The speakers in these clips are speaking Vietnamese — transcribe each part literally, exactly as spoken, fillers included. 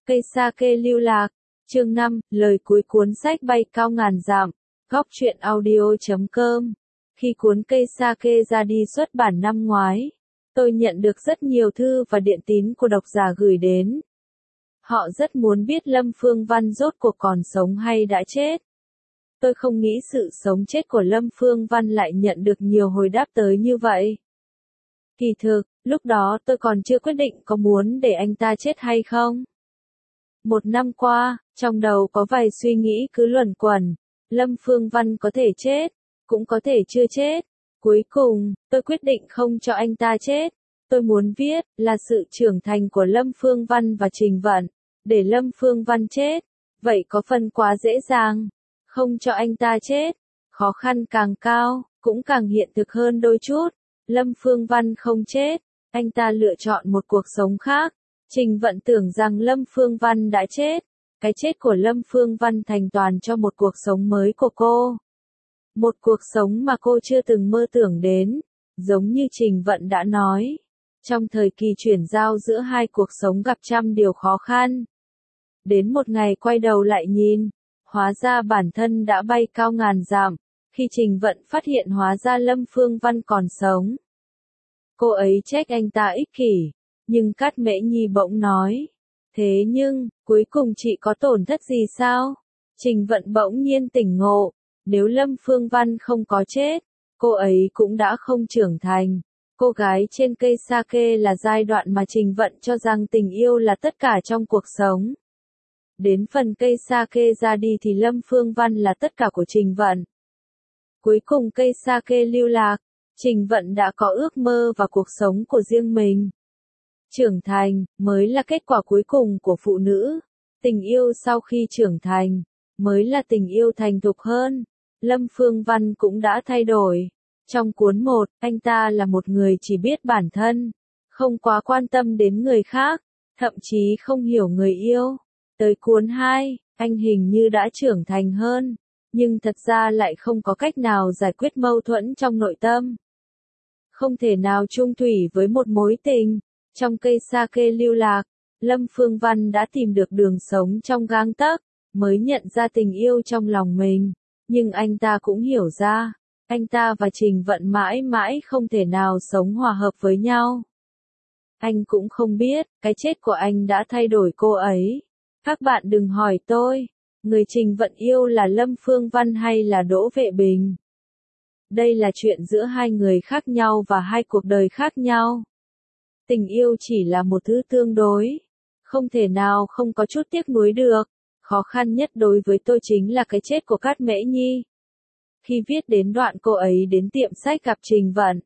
Cây sake lưu lạc. Chương năm, lời cuối cuốn sách Bay cao ngàn dặm. Góc truyện audio chấm com. Khi cuốn Cây sake ra đi xuất bản năm ngoái, tôi nhận được rất nhiều thư và điện tín của độc giả gửi đến. Họ rất muốn biết Lâm Phương Văn rốt cuộc còn sống hay đã chết. Tôi không nghĩ sự sống chết của Lâm Phương Văn lại nhận được nhiều hồi đáp tới như vậy. Kỳ thực, lúc đó tôi còn chưa quyết định có muốn để anh ta chết hay không. Một năm qua, trong đầu có vài suy nghĩ cứ luẩn quẩn. Lâm Phương Văn có thể chết, cũng có thể chưa chết. Cuối cùng, tôi quyết định không cho anh ta chết. Tôi muốn viết là sự trưởng thành của Lâm Phương Văn và Trình Vận. Để Lâm Phương Văn chết, vậy có phần quá dễ dàng. Không cho anh ta chết, khó khăn càng cao, cũng càng hiện thực hơn đôi chút. Lâm Phương Văn không chết, anh ta lựa chọn một cuộc sống khác. Trình Vận tưởng rằng Lâm Phương Văn đã chết. Cái chết của Lâm Phương Văn thành toàn cho một cuộc sống mới của cô. Một cuộc sống mà cô chưa từng mơ tưởng đến. Giống như Trình Vận đã nói. Trong thời kỳ chuyển giao giữa hai cuộc sống gặp trăm điều khó khăn. Đến một ngày quay đầu lại nhìn. Hóa ra bản thân đã bay cao ngàn dặm. Khi Trình Vận phát hiện hóa ra Lâm Phương Văn còn sống. Cô ấy trách anh ta ích kỷ. Nhưng Cát Mễ Nhi bỗng nói. Thế nhưng, cuối cùng chị có tổn thất gì sao? Trình Vận bỗng nhiên tỉnh ngộ. Nếu Lâm Phương Văn không có chết, cô ấy cũng đã không trưởng thành. Cô gái trên cây sake là giai đoạn mà Trình Vận cho rằng tình yêu là tất cả trong cuộc sống. Đến phần cây sake ra đi thì Lâm Phương Văn là tất cả của Trình Vận. Cuối cùng cây sake lưu lạc, Trình Vận đã có ước mơ và cuộc sống của riêng mình. Trưởng thành, mới là kết quả cuối cùng của phụ nữ. Tình yêu sau khi trưởng thành, mới là tình yêu thành thục hơn. Lâm Phương Văn cũng đã thay đổi. Trong cuốn một, anh ta là một người chỉ biết bản thân, không quá quan tâm đến người khác, thậm chí không hiểu người yêu. Tới cuốn hai, anh hình như đã trưởng thành hơn, nhưng thật ra lại không có cách nào giải quyết mâu thuẫn trong nội tâm. Không thể nào chung thủy với một mối tình. Trong cây sake lưu lạc, Lâm Phương Văn đã tìm được đường sống trong gang tấc, mới nhận ra tình yêu trong lòng mình. Nhưng anh ta cũng hiểu ra, anh ta và Trình Vận mãi mãi không thể nào sống hòa hợp với nhau. Anh cũng không biết, cái chết của anh đã thay đổi cô ấy. Các bạn đừng hỏi tôi, người Trình Vận yêu là Lâm Phương Văn hay là Đỗ Vệ Bình. Đây là chuyện giữa hai người khác nhau và hai cuộc đời khác nhau. Tình yêu chỉ là một thứ tương đối, không thể nào không có chút tiếc nuối được. Khó khăn nhất đối với tôi chính là cái chết của Cát Mễ Nhi. Khi viết đến đoạn cô ấy đến tiệm sách gặp Trình Vận,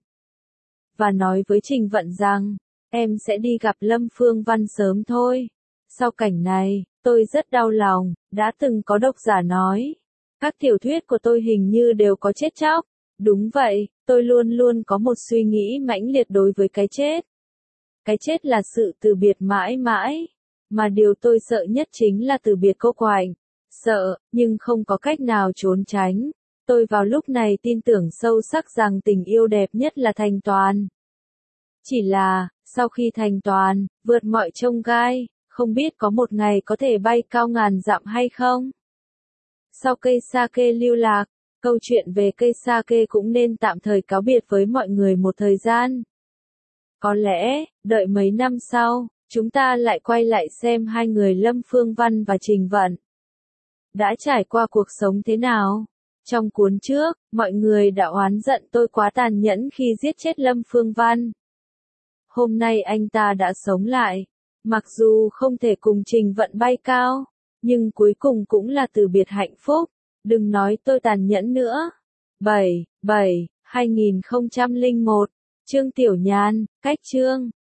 và nói với Trình Vận rằng, em sẽ đi gặp Lâm Phương Văn sớm thôi. Sau cảnh này, tôi rất đau lòng. Đã từng có độc giả nói, các tiểu thuyết của tôi hình như đều có chết chóc. Đúng vậy, tôi luôn luôn có một suy nghĩ mãnh liệt đối với cái chết. Cái chết là sự từ biệt mãi mãi, mà điều tôi sợ nhất chính là từ biệt cô Quạnh. Sợ, nhưng không có cách nào trốn tránh. Tôi vào lúc này tin tưởng sâu sắc rằng tình yêu đẹp nhất là thành toàn. Chỉ là, sau khi thành toàn, vượt mọi chông gai, không biết có một ngày có thể bay cao ngàn dặm hay không? Sau cây sake lưu lạc, câu chuyện về cây sake cũng nên tạm thời cáo biệt với mọi người một thời gian. Có lẽ, đợi mấy năm sau, chúng ta lại quay lại xem hai người Lâm Phương Văn và Trình Vận đã trải qua cuộc sống thế nào. Trong cuốn trước, mọi người đã oán giận tôi quá tàn nhẫn khi giết chết Lâm Phương Văn. Hôm nay anh ta đã sống lại. Mặc dù không thể cùng Trình Vận bay cao, nhưng cuối cùng cũng là từ biệt hạnh phúc. Đừng nói tôi tàn nhẫn nữa. bảy, bảy, hai nghìn không trăm lẻ một, Trương Tiểu Nhàn, cách chương.